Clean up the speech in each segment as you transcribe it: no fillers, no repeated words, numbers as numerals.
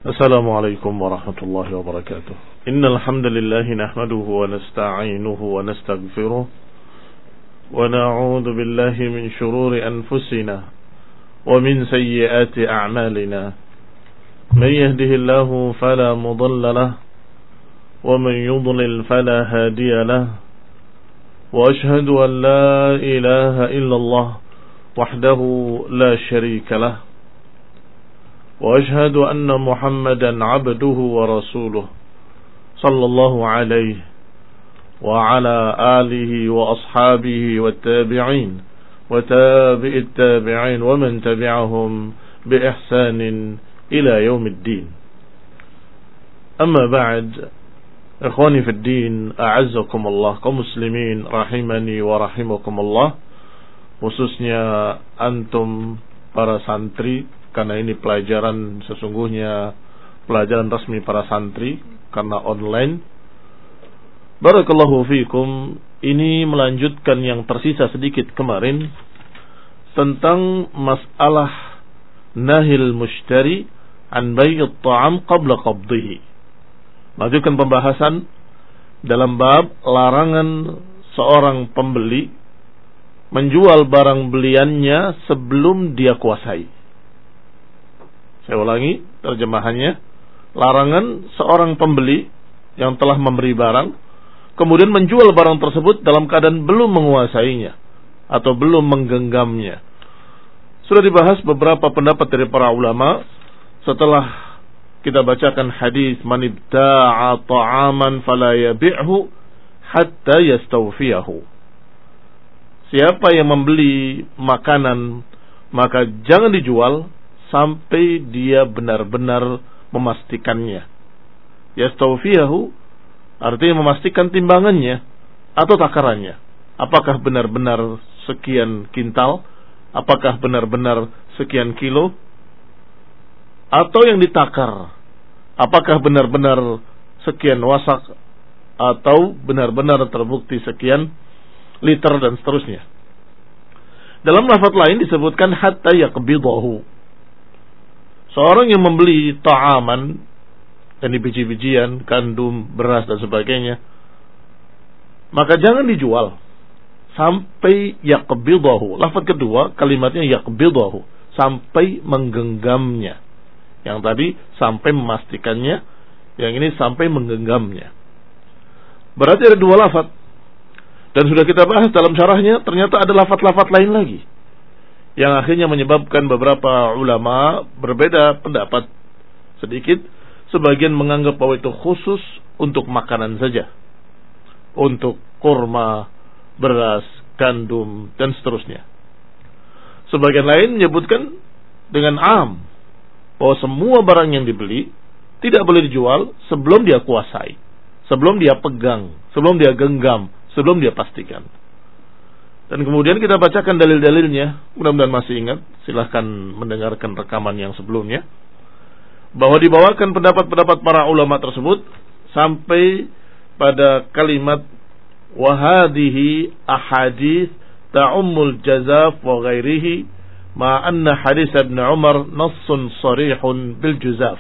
السلام عليكم ورحمة الله وبركاته. إن الحمد لله نحمده ونستعينه ونستغفره ونعوذ بالله من شرور أنفسنا ومن سيئات أعمالنا. من يهده الله فلا مضل له ومن يضلل فلا هادي له. وأشهد أن لا إله إلا الله وحده لا شريك له. وأشهد أن محمدا عبده ورسوله صلى الله عليه وعلى آله وأصحابه والتابعين وتابع التابعين ومن تبعهم بإحسان إلى يوم الدين. أما بعد، إخواني في الدين، أعزكم الله kaum muslimin rahimani wa rahimakumullah, khususnya antum para santri, karena ini pelajaran sesungguhnya pelajaran resmi para santri karena online. Barakallahu fikum. Ini melanjutkan yang tersisa sedikit kemarin tentang masalah nahil mushtari an bai'it ta'am qabla qabdihi. Lanjutkan pembahasan dalam bab larangan seorang pembeli menjual barang beliannya sebelum dia kuasai. Saya ulangi terjemahannya. Larangan seorang pembeli yang telah memberi barang kemudian menjual barang tersebut dalam keadaan belum menguasainya atau belum menggenggamnya. Sudah dibahas beberapa pendapat dari para ulama setelah kita bacakan hadis man ibta'a ta'aman fala yabi'hu hatta yastawfiyahu. Siapa yang membeli makanan maka jangan dijual sampai dia benar-benar memastikannya. Yastawfiyahu artinya memastikan timbangannya atau takarannya. Apakah benar-benar sekian kintal? Apakah benar-benar sekian kilo? Atau yang ditakar, apakah benar-benar sekian wasak? Atau benar-benar terbukti sekian liter dan seterusnya. Dalam lafaz lain disebutkan hatta yaqbidahu. Seorang yang membeli ta'aman, dan biji-bijian, gandum, beras dan sebagainya, maka jangan dijual sampai yaqbidahu. Lafaz kedua kalimatnya yaqbidahu, sampai menggenggamnya. Yang tadi sampai memastikannya, yang ini sampai menggenggamnya. Berarti ada dua lafaz. Dan sudah kita bahas dalam syarahnya, ternyata ada lafaz-lafaz lain lagi yang akhirnya menyebabkan beberapa ulama berbeda pendapat sedikit. Sebagian menganggap bahwa itu khusus untuk makanan saja, untuk kurma, beras, gandum, dan seterusnya. Sebagian lain menyebutkan dengan bahwa semua barang yang dibeli tidak boleh dijual sebelum dia kuasai, sebelum dia pegang, sebelum dia genggam, sebelum dia pastikan. Dan kemudian kita bacakan dalil-dalilnya. Mudah-mudahan masih ingat. Silahkan mendengarkan rekaman yang sebelumnya, bahwa dibawakan pendapat-pendapat para ulama tersebut sampai pada kalimat wahadihi ahadits ta'ummul jazaf wa ghairihi ma anna hadis Ibn Umar nassun sarihun bil juzaf.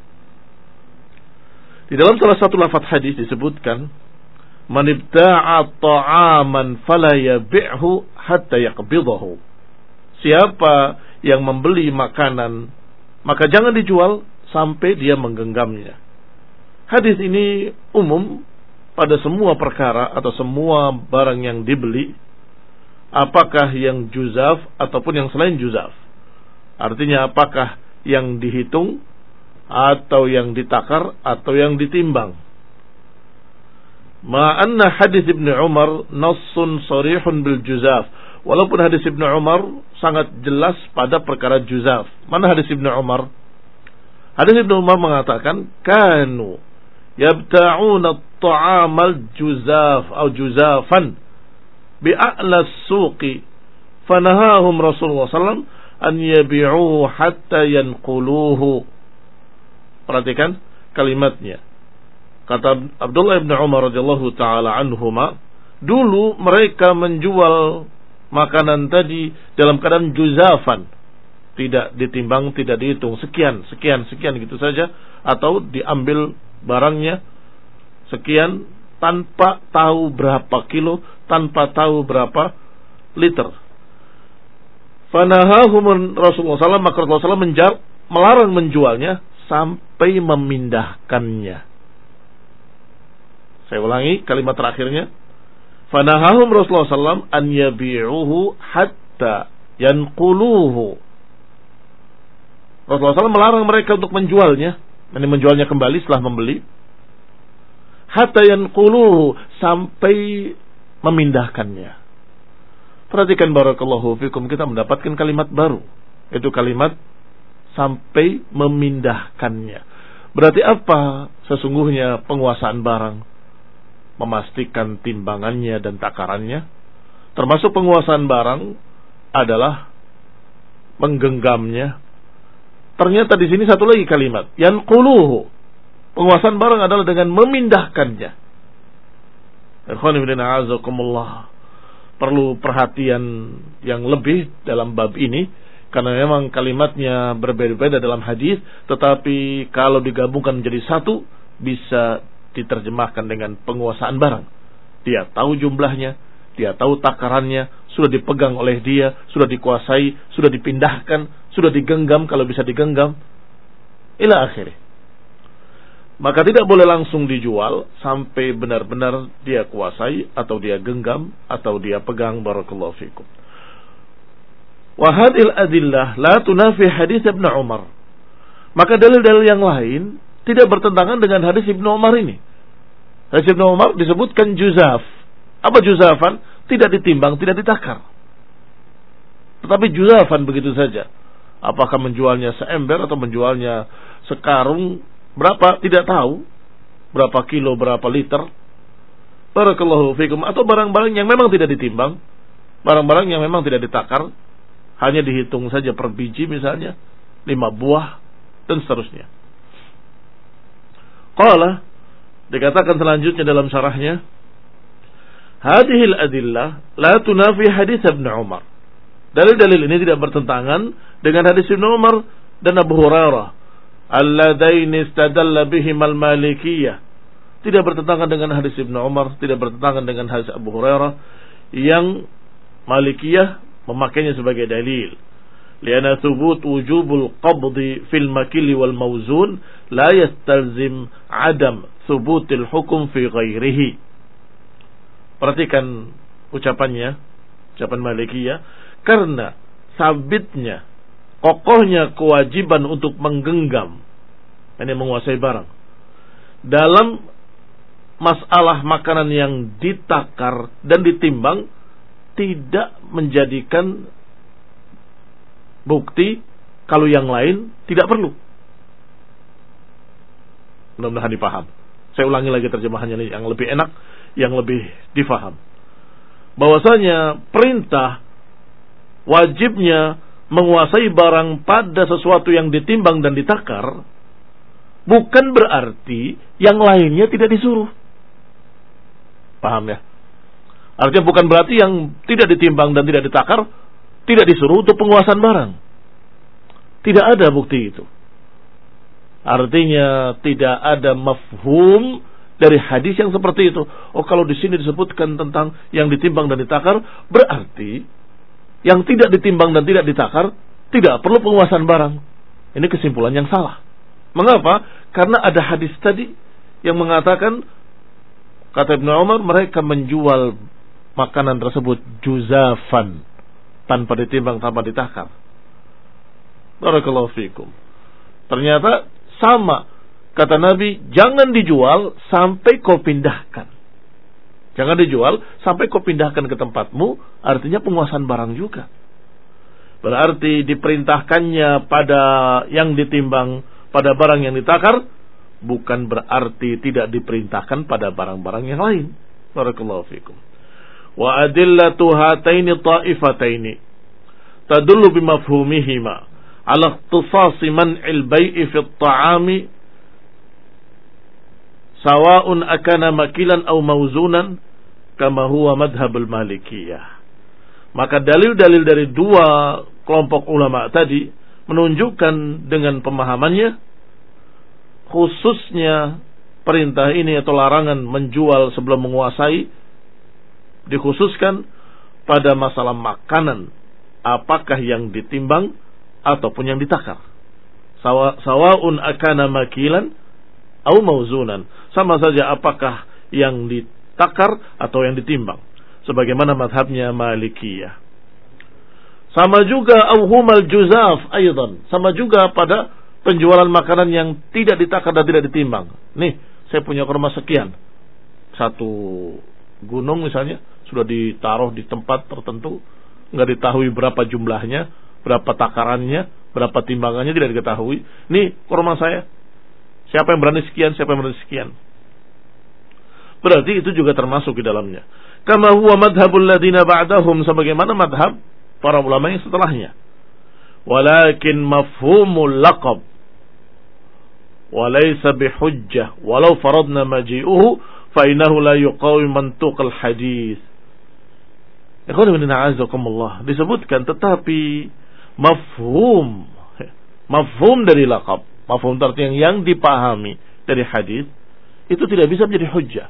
Di dalam salah satu lafaz hadis disebutkan man ibta'a ta'aman fala yabi'hu hatta yaqbidahu. Siapa yang membeli makanan maka jangan dijual sampai dia menggenggamnya. Hadis ini umum pada semua perkara atau semua barang yang dibeli, apakah yang juzaf ataupun yang selain juzaf. Artinya apakah yang dihitung atau yang ditakar atau yang ditimbang. Ma'anna hadis Ibn Umar nassun sarihun bil juzaf. Walaupun hadis Ibn Umar sangat jelas pada perkara juzaf. Mana hadis Ibn Umar? Hadis Ibn Umar mengatakan kanu yabta'una at-ta'amal juzaf atau juzafan bi'a'la as-suqi fanahahum Rasulullah sallallahu an yabi'uhu hatta yanquluhu. Perhatikan kalimatnya. Kata Abdullah bin Umar radhiyallahu taala anhuma, dulu mereka menjual makanan tadi dalam keadaan juzafan, tidak ditimbang, tidak dihitung, sekian gitu saja, atau diambil barangnya sekian tanpa tahu berapa kilo, tanpa tahu berapa liter. Fanahahum Rasulullah SAW, maka Rasulullah SAW melarang menjualnya sampai memindahkannya. Saya ulangi kalimat terakhirnya. Fanahahum Rasulullah SAW an yabi'uhu hatta yanquluhu. Rasulullah SAW melarang mereka untuk menjualnya, ini menjualnya kembali setelah membeli, hatta yanquluhu, sampai memindahkannya. Perhatikan barakallahu fikum, kita mendapatkan kalimat baru, itu kalimat sampai memindahkannya. Berarti apa sesungguhnya penguasaan barang? Memastikan timbangannya dan takarannya. Termasuk penguasaan barang adalah menggenggamnya. Ternyata di sini satu lagi kalimat, yanquluhu. Penguasaan barang adalah dengan memindahkannya. Ikhwan fillah a'azakumullah. Perlu perhatian yang lebih dalam bab ini, karena memang kalimatnya berbeda-beda dalam hadis, tetapi kalau digabungkan menjadi satu bisa diterjemahkan dengan penguasaan barang. Dia tahu jumlahnya, dia tahu takarannya, sudah dipegang oleh dia, sudah dikuasai, sudah dipindahkan, sudah digenggam kalau bisa digenggam, ila akhirnya. Maka tidak boleh langsung dijual sampai benar-benar dia kuasai, atau dia genggam, atau dia pegang. Barakallahu fikum. Wa hadhil adillah la tunafi hadis Ibnu Umar. Maka dalil-dalil yang lain tidak bertentangan dengan hadis Ibnu Umar ini. Hadis Ibnu Umar disebutkan juzaf. Apa juzafan? Tidak ditimbang, tidak ditakar. Tetapi juzafan begitu saja. Apakah menjualnya seember atau menjualnya sekarung berapa? Tidak tahu. Berapa kilo, berapa liter. Barakallahu fikum. Atau barang-barang yang memang tidak ditimbang. Barang-barang yang memang tidak ditakar. Hanya dihitung saja per biji misalnya. 5 buah. Dan seterusnya. Qala, dikatakan selanjutnya dalam syarahnya, hadhil adillah la tunafi hadis Ibnu Umar. Dalil-dalil ini tidak bertentangan dengan hadis Ibnu Umar dan Abu Hurairah, alladaini istadalla bihim al-Malikiyah. Tidak bertentangan dengan hadis Ibnu Umar, tidak bertentangan dengan hadis Abu Hurairah yang Malikiyah memakainya sebagai dalil. Lianna thubut wujubul qabdi fil makili wal mawzun la yastalzim adam thubutil hukum fi ghairihi. Perhatikan ucapan Malikiyah, karena sabitnya, kokohnya kewajiban untuk menggenggam, ini menguasai barang, dalam masalah makanan yang ditakar dan ditimbang, tidak menjadikan bukti kalau yang lain tidak perlu. Mudah-mudahan dipaham. Saya ulangi lagi terjemahannya yang lebih enak, yang lebih difaham. Bahwasanya perintah wajibnya menguasai barang pada sesuatu yang ditimbang dan ditakar bukan berarti yang lainnya tidak disuruh. Paham ya? Artinya bukan berarti yang tidak ditimbang dan tidak ditakar tidak disuruh untuk penguasaan barang. Tidak ada bukti itu. Artinya tidak ada mafhum dari hadis yang seperti itu. Oh, kalau di sini disebutkan tentang yang ditimbang dan ditakar, berarti yang tidak ditimbang dan tidak ditakar tidak perlu penguasaan barang. Ini kesimpulan yang salah. Mengapa? Karena ada hadis tadi yang mengatakan, kata Ibnu Umar, mereka menjual makanan tersebut juzafan, tanpa ditimbang, tanpa ditakar. Barakallahu fikum. Ternyata sama. Kata Nabi, jangan dijual sampai kau pindahkan. Jangan dijual sampai kau pindahkan ke tempatmu. Artinya penguasaan barang juga. Berarti diperintahkannya pada yang ditimbang, pada barang yang ditakar, bukan berarti tidak diperintahkan pada barang-barang yang lain. Barakallahu fikum. Wa adillatu hataini ta'ifataini tadullu bimafhumihima ala ikhtisasi man'il bai'i fi at-ta'ami sawa'un akana makilan aw mawzunan kama huwa madhhabul Malikiyah. Maka dalil-dalil dari dua kelompok ulama tadi menunjukkan dengan pemahamannya, khususnya perintah ini atau larangan menjual sebelum menguasai dikhususkan pada masalah makanan, apakah yang ditimbang ataupun yang ditakar. Sawa'un akana makilan au mauzunan, sama saja apakah yang ditakar atau yang ditimbang, sebagaimana mazhabnya Malikiyah. Sama juga auhumal juzaf aidan, sama juga pada penjualan makanan yang tidak ditakar dan tidak ditimbang. Nih, saya punya kurma sekian. Satu gunung misalnya sudah ditaruh di tempat tertentu, enggak diketahui berapa jumlahnya, berapa takarannya, berapa timbangannya tidak diketahui. Nih kurma saya. Siapa yang berani sekian, siapa yang berani sekian. Berarti itu juga termasuk di dalamnya. Kama huwa madhabul ladina ba'dahum, sebagaimana madhab para ulama yang setelahnya. Walakin mafhumul laqab walaysa bihujjah walau faradna maji'uhu fa innahu la yuqawi mantuqal hadis. Ikhwan fillah a'azakumullah, disebutkan tetapi mafhum dari laqab, mafhum artinya yang dipahami dari hadis itu tidak bisa menjadi hujjah.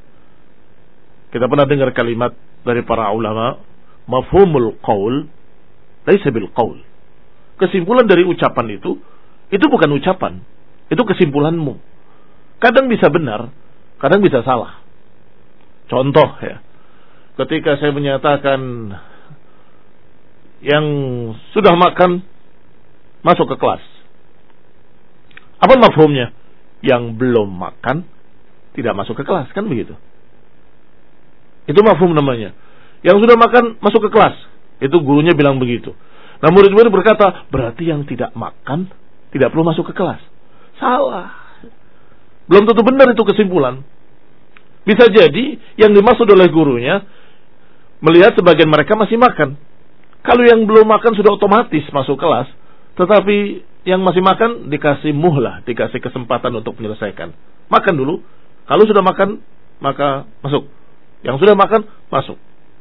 Kita pernah dengar kalimat dari para ulama, mafhumul qaul laisa bil qaul. Kesimpulan dari ucapan itu bukan ucapan, itu kesimpulanmu. Kadang bisa benar, kadang bisa salah. Contoh ya, ketika saya menyatakan yang sudah makan masuk ke kelas, apa mafhumnya? Yang belum makan tidak masuk ke kelas, kan begitu? Itu mafhum namanya. Yang sudah makan masuk ke kelas, itu gurunya bilang begitu. Nah, murid-murid berkata, berarti yang tidak makan tidak perlu masuk ke kelas. Salah. Belum tentu benar itu kesimpulan. Bisa jadi yang dimaksud oleh gurunya melihat sebagian mereka masih makan. Kalau yang belum makan sudah otomatis masuk kelas, tetapi yang masih makan dikasih muhlah, dikasih kesempatan untuk menyelesaikan. Makan dulu. Kalau sudah makan, maka masuk. Yang sudah makan, masuk.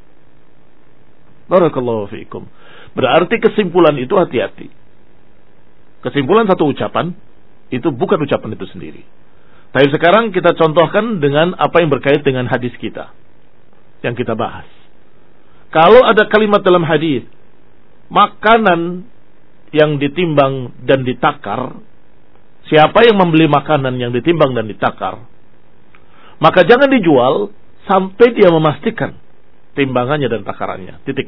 Barakallahu fiikum. Berarti kesimpulan itu hati-hati. Kesimpulan satu ucapan itu bukan ucapan itu sendiri. Tapi sekarang kita contohkan dengan apa yang berkait dengan hadis kita yang kita bahas. Kalau ada kalimat dalam hadis, makanan yang ditimbang dan ditakar, siapa yang membeli makanan yang ditimbang dan ditakar, maka jangan dijual sampai dia memastikan timbangannya dan takarannya. Titik.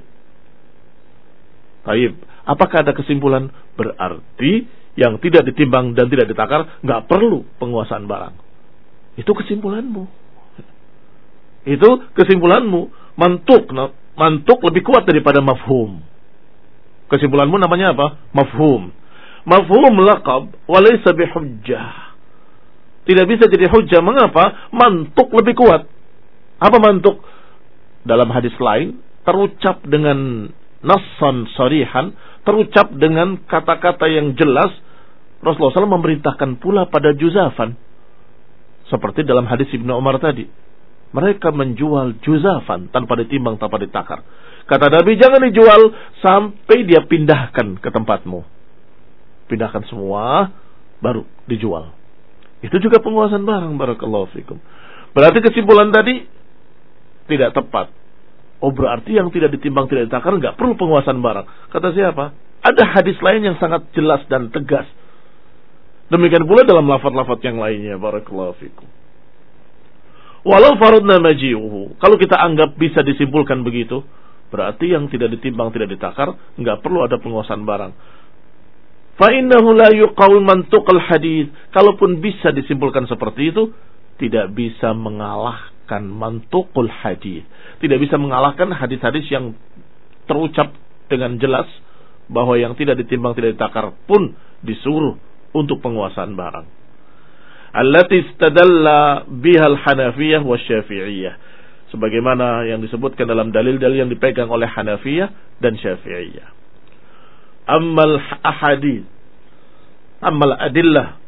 Baik, apakah ada kesimpulan? Berarti yang tidak ditimbang dan tidak ditakar nggak perlu penguasaan barang. Itu kesimpulanmu. Itu kesimpulanmu. Mantuk lebih kuat daripada mafhum. Kesimpulanmu namanya apa? Mafhum. Mafhum laqab walaysa bihujjah. Tidak bisa jadi hujjah. Mengapa? Mantuk lebih kuat. Apa mantuk? Dalam hadis lain terucap dengan nassan sarihan, terucap dengan kata-kata yang jelas. Rasulullah SAW memerintahkan pula pada juzafan, seperti dalam hadis Ibnu Umar tadi. Mereka menjual juzafan tanpa ditimbang, tanpa ditakar. Kata Nabi, jangan dijual sampai dia pindahkan ke tempatmu. Pindahkan semua, baru dijual. Itu juga penguasaan barang. Barakallahu fikum. Berarti kesimpulan tadi tidak tepat. Oh, berarti yang tidak ditimbang, tidak ditakar enggak perlu penguasaan barang. Kata siapa? Ada hadis lain yang sangat jelas dan tegas. Demikian pula dalam lafaz-lafaz yang lainnya. Barakallahu fikum. Walau faradna maji'uhu, kalau kita anggap bisa disimpulkan begitu, berarti yang tidak ditimbang, tidak ditakar enggak perlu ada penguasaan barang. Fa innahu la yuqawil mantuqal hadis. Kalaupun bisa disimpulkan seperti itu, tidak bisa mengalahkan mantuqul hadis. Tidak bisa mengalahkan hadis-hadis yang terucap dengan jelas bahwa yang tidak ditimbang, tidak ditakar pun disuruh untuk penguasaan barang. Allati istadalla bihal Hanafiyah wa Syafi'iyah. Sebagaimana yang disebutkan dalam dalil-dalil yang dipegang oleh Hanafiyah dan Syafi'iyah. Ammal ahadith, ammal adillah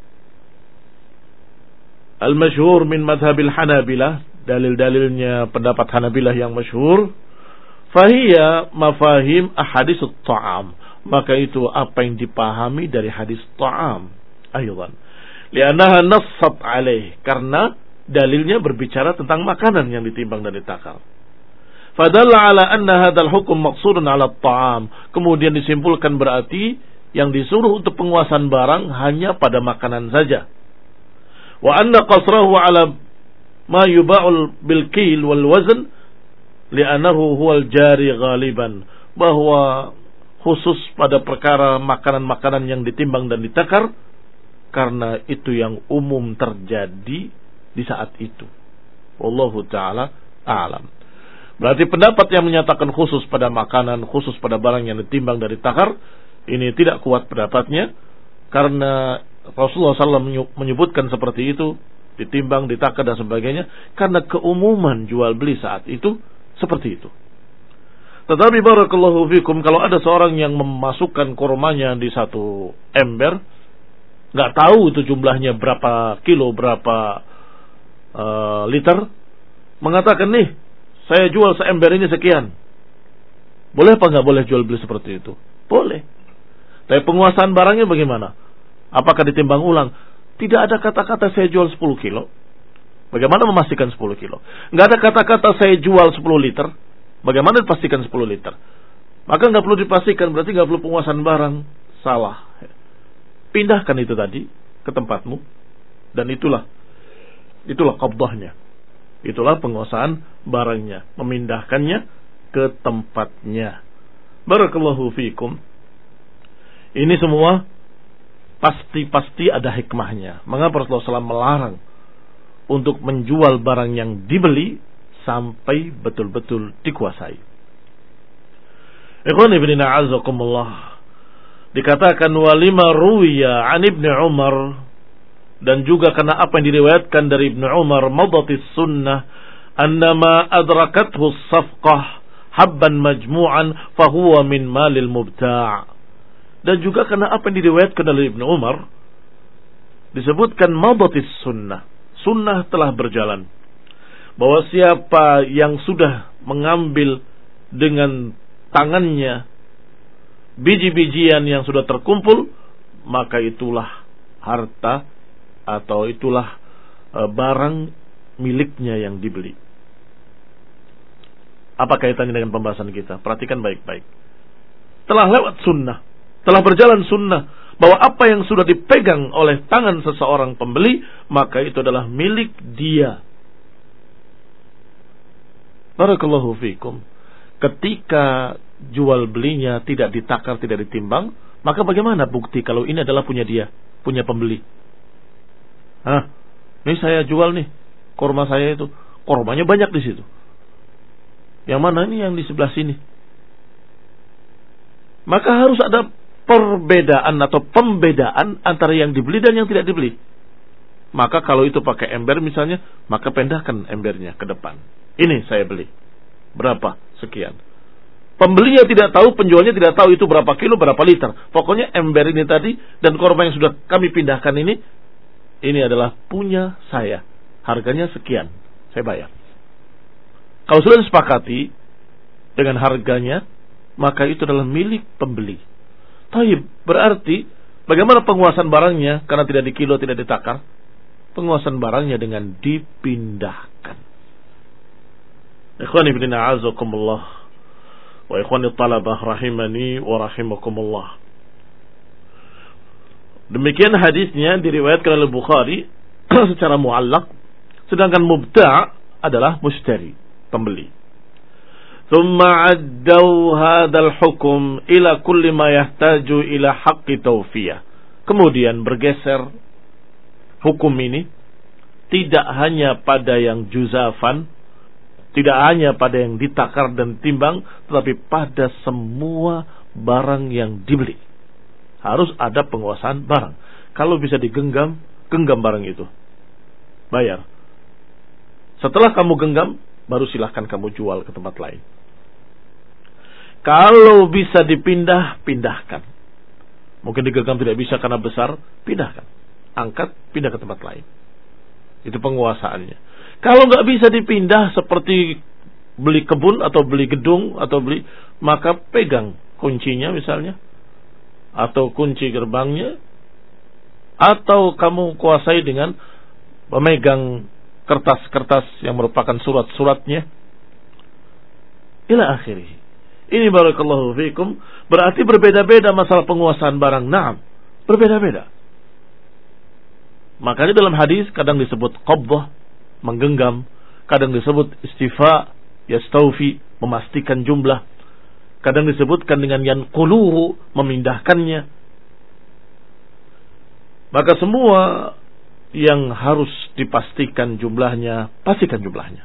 al-masyhur min madhabil Hanabilah, dalil-dalilnya pendapat Hanabilah yang masyhur, fahiya mafahim ahaditsut ta'am. maka itu apa yang dipahami dari hadis ta'am. Aydan. Li'annaha nassat alaih. Karena dalilnya berbicara tentang makanan yang ditimbang dan ditakar. Fadalla ala anna hadzal hukum maqsudun ala ta'am. Kemudian disimpulkan berarti yang disuruh untuk penguasaan barang hanya pada makanan saja. Wa anna qasrahu ala ma yuba'ul bil kil wal wazn li'annahu huwal jari ghaliban. Bahwa khusus pada perkara makanan-makanan yang ditimbang dan ditakar karena itu yang umum terjadi di saat itu. Wallahu ta'ala a'lam. Berarti pendapat yang menyatakan khusus pada makanan, khusus pada barang yang ditimbang dari takar, ini tidak kuat pendapatnya, karena Rasulullah SAW menyebutkan seperti itu, ditimbang, ditakar dan sebagainya, karena keumuman jual beli saat itu seperti itu. Tetapi barakallahu fikum, kalau ada seorang yang memasukkan kurmanya di satu ember, nggak tahu itu jumlahnya berapa kilo, berapa liter, mengatakan nih, saya jual seember ini sekian. Boleh apa nggak boleh jual beli seperti itu? Boleh. Tapi penguasaan barangnya bagaimana? Apakah ditimbang ulang? Tidak ada kata-kata saya jual 10 kilo. Bagaimana memastikan 10 kilo? Nggak ada kata-kata saya jual 10 liter. Bagaimana dipastikan 10 liter? Maka nggak perlu dipastikan, berarti nggak perlu penguasaan barang. Salah. Pindahkan itu tadi ke tempatmu. Dan itulah qabdahnya. Itulah penguasaan barangnya, memindahkannya ke tempatnya. Barakallahu fikum. Ini semua pasti ada hikmahnya. Mengapa Rasulullah SAW melarang untuk menjual barang yang dibeli sampai betul-betul dikuasai? Ikhwan ibn a'azakumullah. Dikatakan walima ruwiya an Ibnu Umar, dan juga karena apa yang diriwayatkan dari Ibnu Umar, madatis sunnah annama adrakathu safqah habban majmu'an fahuwa min malil mubta'. Dan juga karena apa yang diriwayatkan dari Ibnu Umar, disebutkan madatis sunnah, sunnah telah berjalan, bahwa siapa yang sudah mengambil dengan tangannya biji-bijian yang sudah terkumpul, maka itulah harta atau itulah barang miliknya yang dibeli. Apa kaitannya dengan pembahasan kita? Perhatikan baik-baik. Telah lewat sunnah, telah berjalan sunnah, bahwa apa yang sudah dipegang oleh tangan seseorang pembeli, maka itu adalah milik dia. Barakallahu fikum. Ketika jual belinya tidak ditakar, tidak ditimbang, maka bagaimana bukti kalau ini adalah punya dia, punya pembeli? Ini saya jual nih, kurma saya itu, kurmanya banyak di situ. Yang mana ini? Yang di sebelah sini. Maka harus ada perbedaan atau pembedaan antara yang dibeli dan yang tidak dibeli. Maka kalau itu pakai ember misalnya, maka pindahkan embernya ke depan. Ini saya beli. Berapa? Sekian. Pembelinya tidak tahu, penjualnya tidak tahu itu berapa kilo, berapa liter. Pokoknya ember ini tadi dan kurma yang sudah kami pindahkan ini adalah punya saya. Harganya sekian, saya bayar. Kalau sudah disepakati dengan harganya, maka itu adalah milik pembeli. Taib, berarti bagaimana penguasaan barangnya? Karena tidak dikilo, tidak ditakar. Penguasaan barangnya dengan dipindahkan. Ikhwani fillah a'azakumullah wa ikhwani talabah rahimani wa rahimakumullah. Demikian hadisnya diriwayatkan oleh Bukhari secara muallaq, sedangkan mubta' adalah mushtari, pembeli. Thumma addaw hadzal hukm ila kulli ma yahtaju ila haqqi tawfiyah. Kemudian bergeser hukum ini tidak hanya pada yang juzafan, tidak hanya pada yang ditakar dan timbang, tetapi pada semua barang yang dibeli. Harus ada penguasaan barang. Kalau bisa digenggam, genggam barang itu. Bayar. Setelah kamu genggam, baru silahkan kamu jual ke tempat lain. Kalau bisa dipindah, pindahkan. Mungkin digenggam tidak bisa karena besar, pindahkan. Angkat, pindah ke tempat lain. Itu penguasaannya. Kalau nggak bisa dipindah seperti beli kebun atau beli gedung atau beli, maka pegang kuncinya misalnya, atau kunci gerbangnya, atau kamu kuasai dengan memegang kertas-kertas yang merupakan surat-suratnya, ila akhirih. Ini barakallahu fikum, berarti berbeda-beda masalah penguasaan barang. Naam, berbeda-beda. Makanya dalam hadis kadang disebut qabdah, menggenggam, kadang disebut istifa, yastawfi, memastikan jumlah, kadang disebutkan dengan yanquluhu, memindahkannya. Maka semua yang harus dipastikan jumlahnya, pastikan jumlahnya.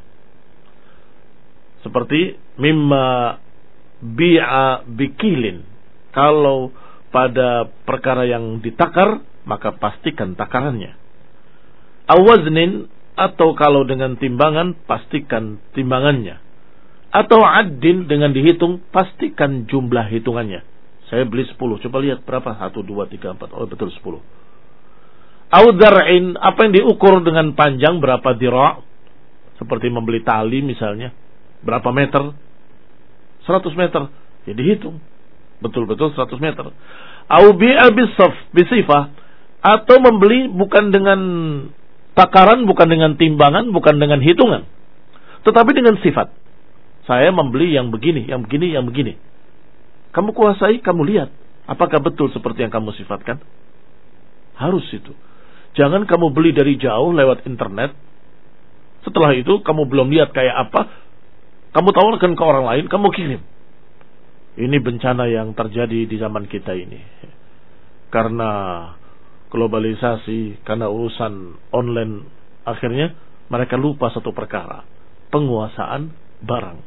Seperti mimma bi'a bikilin. Kalau pada perkara yang ditakar, maka pastikan takarannya. Awaznin, atau kalau dengan timbangan, pastikan timbangannya. Atau addin, dengan dihitung, pastikan jumlah hitungannya. Saya beli 10, coba lihat berapa? 1, 2, 3, 4, oh betul 10. Audar'in, apa yang diukur dengan panjang, berapa dira', seperti membeli tali misalnya, berapa meter? 100 meter, ya dihitung, betul-betul 100 meter. Au bi'a bisifah, atau membeli bukan dengan takaran, bukan dengan timbangan, bukan dengan hitungan, tetapi dengan sifat. Saya membeli yang begini, yang begini, yang begini. Kamu kuasai, kamu lihat, apakah betul seperti yang kamu sifatkan? Harus itu. Jangan kamu beli dari jauh lewat internet. Setelah itu kamu belum lihat kayak apa, kamu tawarkan ke orang lain, kamu kirim. Ini bencana yang terjadi di zaman kita ini. Karena globalisasi, karena urusan online, akhirnya mereka lupa satu perkara, penguasaan barang.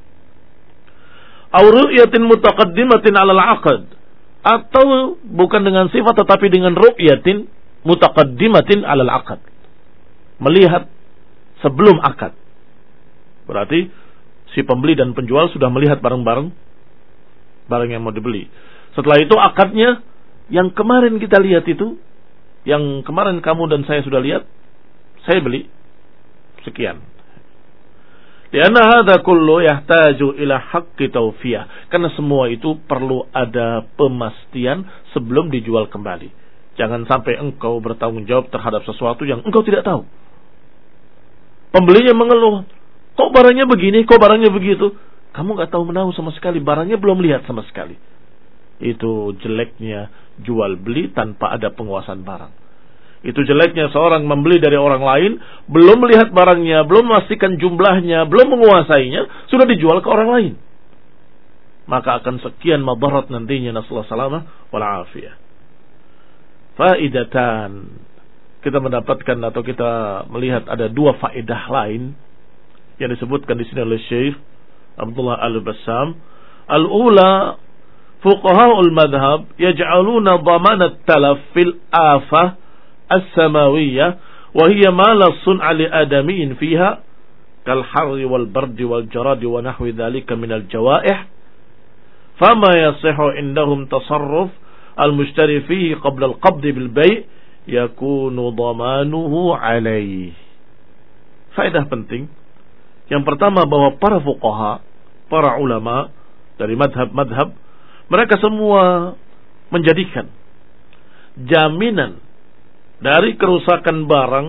Aw ru'yatin mutaqaddimatin 'alal 'aqd, atau bukan dengan sifat tetapi dengan ru'yatin mutaqaddimatin 'alal 'aqd, melihat sebelum akad. Berarti si pembeli dan penjual sudah melihat barang-barang yang mau dibeli. Setelah itu akadnya yang kemarin kita lihat itu, yang kemarin kamu dan saya sudah lihat, saya beli sekian. Lianna hadza kullu yahtaju ila haqqi tawfiyah. Karena semua itu perlu ada pemastian sebelum dijual kembali. Jangan sampai engkau bertanggung jawab terhadap sesuatu yang engkau tidak tahu. Pembelinya mengeluh, kok barangnya begini, kok barangnya begitu. Kamu gak tahu menahu sama sekali, barangnya belum lihat sama sekali. Itu jeleknya jual beli tanpa ada penguasaan barang. Itu jeleknya seorang membeli dari orang lain, belum melihat barangnya, belum memastikan jumlahnya, belum menguasainya, sudah dijual ke orang lain. Maka akan sekian madarat nantinya, nasallahu salamah wal afiyah. Faidatan, kita mendapatkan atau kita melihat ada dua faedah lain yang disebutkan di sini oleh Syekh Abdullah Al-Bassam. Al-ula, fuqaha'ul madhab yaj'aluna dhamanat talaf fil afah as-samawiyyah wa hiya ma la sun'a li adamiyyin fiha kal harri wal bardi wal jaradi wa nahwi dhalika min al jawa'ih fama yasihu indahum tasarruf al-mushtari fihi qabla al-qabd bil bay' yakunu dhamanuhu alayh. Faedah penting. Yang pertama, bahwa para fuqaha, para ulama dari madhab-madhab, mereka semua menjadikan jaminan dari kerusakan barang,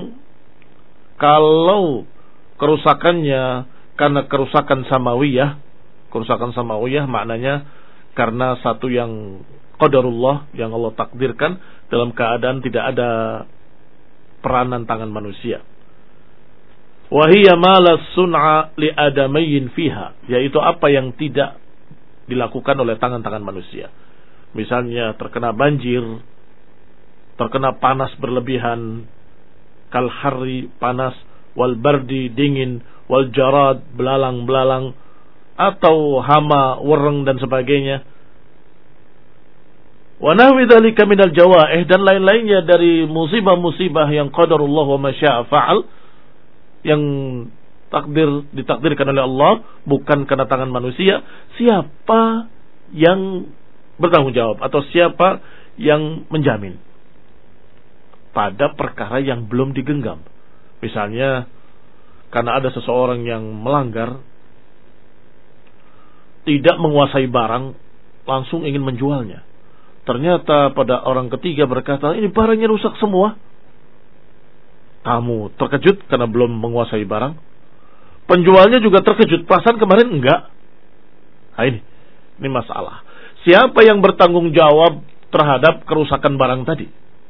kalau kerusakannya karena kerusakan samawiyah maknanya karena satu yang qadarullah, yang Allah takdirkan dalam keadaan tidak ada peranan tangan manusia. Wahiyya ma la sun'a li adamayyin fiha, yaitu apa yang tidak dilakukan oleh tangan-tangan manusia. Misalnya terkena banjir, terkena panas berlebihan, kal harri panas, wal bardi dingin, wal jarad belalang-belalang, atau hama, wereng dan sebagainya. Wa nahwi dzalika minal jawa'ih, dan lain-lainnya dari musibah-musibah yang qadarullah wa ma syaa fa'al, yang ditakdirkan oleh Allah, bukan karena tangan manusia. Siapa yang bertanggung jawab atau siapa yang menjamin pada perkara yang belum digenggam? Misalnya karena ada seseorang yang melanggar, tidak menguasai barang, langsung ingin menjualnya, Ternyata pada orang ketiga berkata, ini barangnya rusak semua. Kamu terkejut karena belum menguasai barang. Penjualnya juga terkejut, perasaan kemarin enggak. Nah, ini masalah. Siapa yang bertanggung jawab terhadap kerusakan barang tadi?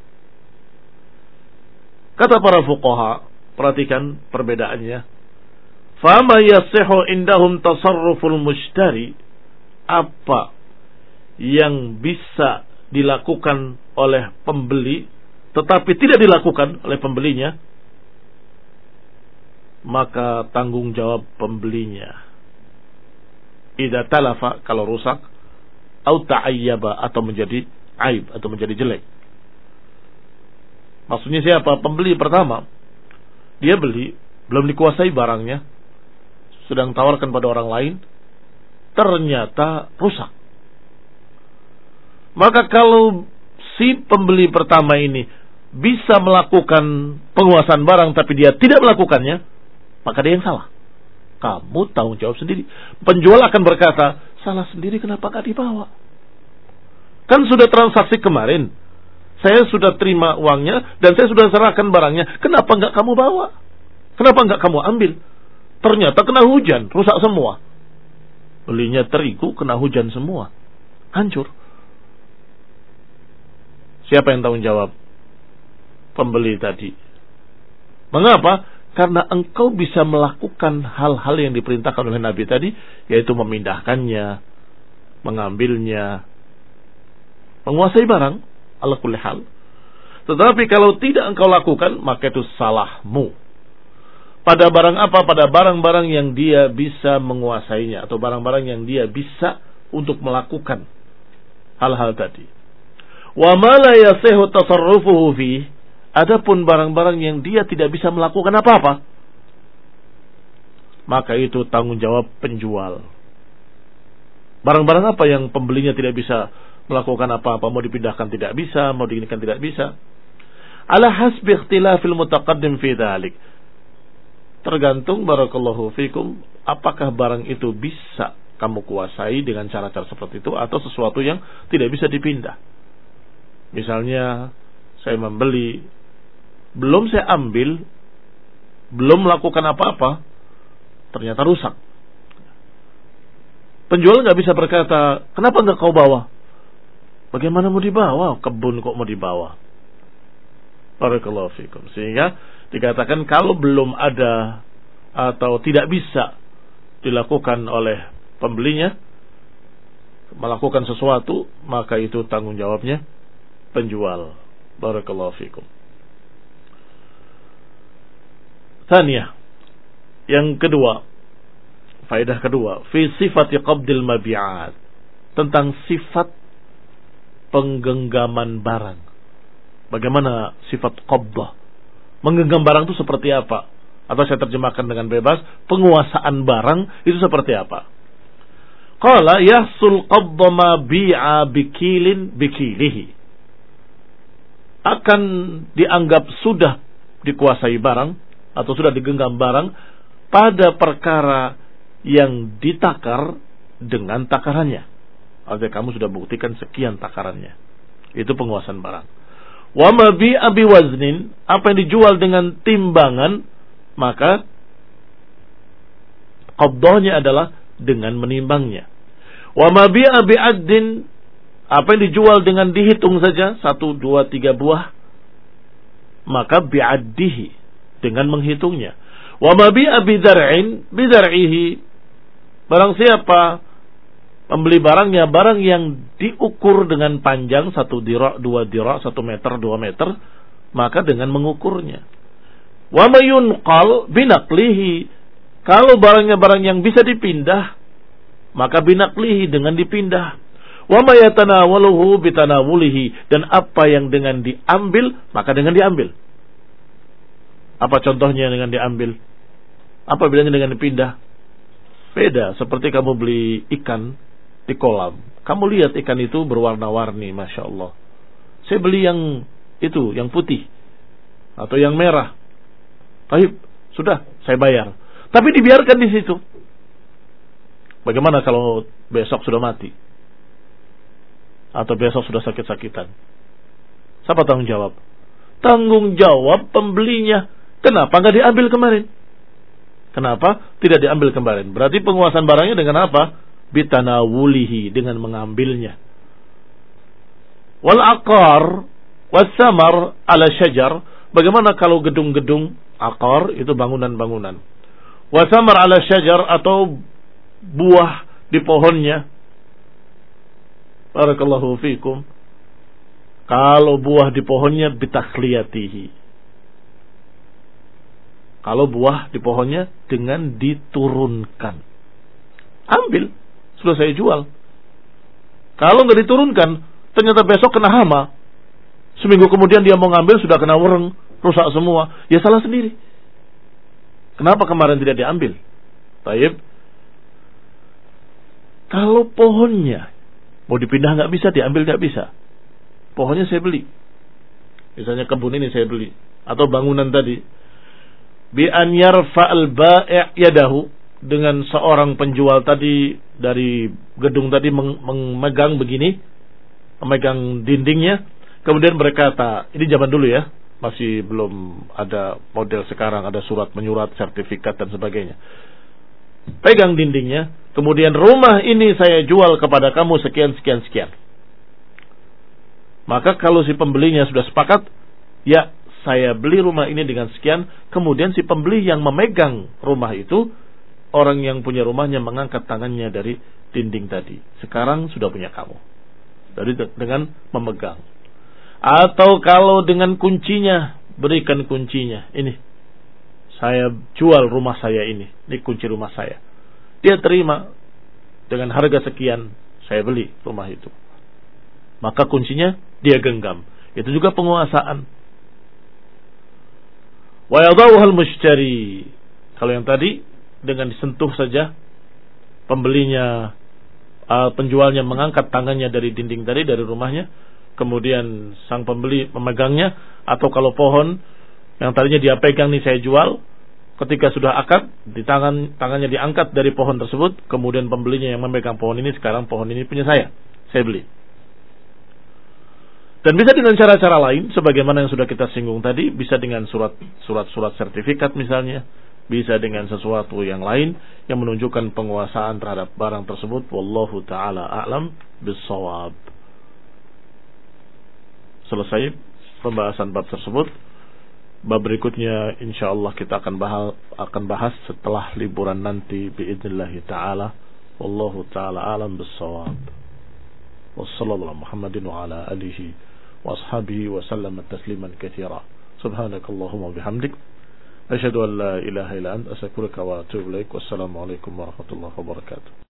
Kata para fuqaha, perhatikan perbedaannya. Fama yasihu indahum tasarruful mushtari. Apa yang bisa dilakukan oleh pembeli tetapi tidak dilakukan oleh pembelinya, maka tanggung jawab pembelinya. Idza talafa, kalau rusak, atau ta'ayyaba, atau menjadi aib, atau menjadi jelek. Maksudnya siapa? Pembeli pertama, dia beli, belum dikuasai barangnya, sedang tawarkan pada orang lain, ternyata rusak. Maka kalau si pembeli pertama ini bisa melakukan penguasaan barang tapi dia tidak melakukannya, maka dia yang salah. Kamu tanggung jawab sendiri. Penjual akan berkata, salah sendiri, kenapa gak dibawa? Kan sudah transaksi kemarin, saya sudah terima uangnya dan saya sudah serahkan barangnya, kenapa gak kamu bawa? Kenapa gak kamu ambil? Ternyata kena hujan, rusak semua. Belinya terigu, kena hujan semua, hancur. Siapa yang tanggung jawab? Pembeli tadi. Mengapa? Karena engkau bisa melakukan hal-hal yang diperintahkan oleh Nabi tadi, yaitu memindahkannya, mengambilnya, menguasai barang, ala kulli hal. Tetapi kalau tidak engkau lakukan, maka itu salahmu. Pada barang apa? Pada barang-barang yang dia bisa menguasainya, atau barang-barang yang dia bisa untuk melakukan hal-hal tadi. Wa ma la yasihu tasarrufuhu fi. Adapun barang-barang yang dia tidak bisa melakukan apa-apa, maka itu tanggung jawab penjual. Barang-barang apa yang pembelinya tidak bisa melakukan apa-apa, mau dipindahkan tidak bisa, mau diinikan tidak bisa. Ala hasbi ikhtilafil mutaqaddim fi dzalik. Tergantung, barakallahu fikum, apakah barang itu bisa kamu kuasai dengan cara-cara seperti itu atau sesuatu yang tidak bisa dipindah. Misalnya saya membeli, belum saya ambil, belum melakukan apa-apa, ternyata rusak. Penjual nggak bisa berkata, kenapa nggak kau bawa? Bagaimana mau dibawa? Kebun kok mau dibawa? Barakallahu fikum. Sehingga dikatakan kalau belum ada atau tidak bisa dilakukan oleh pembelinya, melakukan sesuatu, maka itu tanggung jawabnya penjual. Barakallahu fikum. Tanya, yang kedua, faedah kedua, fi sifati qabdil mabi'at, tentang sifat penggenggaman barang. Bagaimana sifat qabdah? Menggenggam barang itu seperti apa? Atau saya terjemahkan dengan bebas, penguasaan barang itu seperti apa? Qala yahsul qabda ma bi'a bikilin bikilihi. Akan dianggap sudah dikuasai barang atau sudah digenggam barang pada perkara yang ditakar dengan takarannya. Artinya kamu sudah buktikan sekian takarannya. Itu penguasaan barang. Wa ma bi'a biwaznin, apa yang dijual dengan timbangan, maka qabdahnya adalah dengan menimbangnya. Wa ma bi'a bi'addin, apa yang dijual dengan dihitung saja, 1, 2, 3 buah, maka bi'addihi, dengan menghitungnya. Wa ma bi'a bidar'in bidar'ihi, barang siapa membeli barangnya, barang yang diukur dengan panjang 1 dira', 2 dira', 1 meter, 2 meter, maka dengan mengukurnya. Wa ma yunqal binaqlihi, kalau barangnya barang yang bisa dipindah, maka binaqlihi, dengan dipindah. Wa ma yatanawaluhu bitanawulihi, dan apa yang dengan diambil, maka dengan diambil. Apa contohnya dengan diambil? Apa bedanya dengan dipindah? Beda, seperti kamu beli ikan di kolam. Kamu lihat ikan itu berwarna-warni, Masya Allah. Saya beli yang itu, yang putih atau yang merah. Baik, sudah, saya bayar. Tapi dibiarkan di situ. Bagaimana kalau besok sudah mati? atau besok sudah sakit-sakitan. Siapa tanggung jawab? Tanggung jawab pembelinya. Kenapa nggak diambil kemarin? Kenapa tidak diambil kemarin? Berarti penguasaan barangnya dengan apa? Bitanawulihi, dengan mengambilnya. Wal aqar wassamar ala syajar. Bagaimana kalau gedung-gedung aqar itu bangunan-bangunan. Wasamar ala syajar atau buah di pohonnya. Barakallahu fikum. Kalau buah di pohonnya bitakhliyatihi. Kalau buah di pohonnya dengan diturunkan. Ambil. Sudah saya jual. Kalau nggak diturunkan, ternyata besok kena hama. Seminggu kemudian dia mau ngambil, sudah kena wereng. Rusak semua. Ya salah sendiri. Kenapa kemarin tidak diambil? Baik. Kalau pohonnya mau dipindah nggak bisa, diambil nggak bisa. Pohonnya saya beli. Misalnya kebun ini saya beli. Atau bangunan tadi. Bi an yarfa'al bai' yadahu, dengan seorang penjual tadi dari gedung tadi memegang begini, memegang dindingnya, kemudian berkata, ini zaman dulu ya, masih belum ada model sekarang, ada surat menyurat, sertifikat dan sebagainya. Pegang dindingnya, kemudian rumah ini saya jual kepada kamu sekian. Maka kalau si pembelinya sudah sepakat, ya saya beli rumah ini dengan sekian, kemudian si pembeli yang memegang rumah itu, orang yang punya rumahnya mengangkat tangannya dari dinding tadi. Sekarang sudah punya kamu. Dari dengan memegang. Atau kalau dengan kuncinya, berikan kuncinya. Ini, saya jual rumah saya ini. Ini kunci rumah saya. Dia terima dengan harga sekian, saya beli rumah itu. Maka kuncinya dia genggam. Itu juga penguasaan. Wa yadawhal mushtari. Kalau yang tadi dengan disentuh saja, pembelinya, penjualnya mengangkat tangannya dari dinding tadi, dari rumahnya, kemudian sang pembeli memegangnya. Atau kalau pohon yang tadinya dia pegang nih saya jual, ketika sudah akad, di tangannya diangkat dari pohon tersebut, kemudian pembelinya yang memegang pohon ini, sekarang pohon ini punya saya beli. Dan bisa dengan cara-cara lain, sebagaimana yang sudah kita singgung tadi, bisa dengan surat sertifikat misalnya, bisa dengan sesuatu yang lain yang menunjukkan penguasaan terhadap barang tersebut. Wallahu ta'ala a'lam bissawab. Selesai pembahasan bab tersebut. Bab berikutnya insyaallah kita akan bahas setelah liburan nanti biidznillah ta'ala. Wallahu ta'ala a'lam bissawab. Wassallallahu Muhammadin wa ala alihi wa ashabihi wa sallama tasliman katsira. Subhanakallahumma bihamdik, asyhadu an la ilaha illa anta, astaghfiruka wa atubu ilaik. Wassalamu alaikum warahmatullahi wabarakatuh.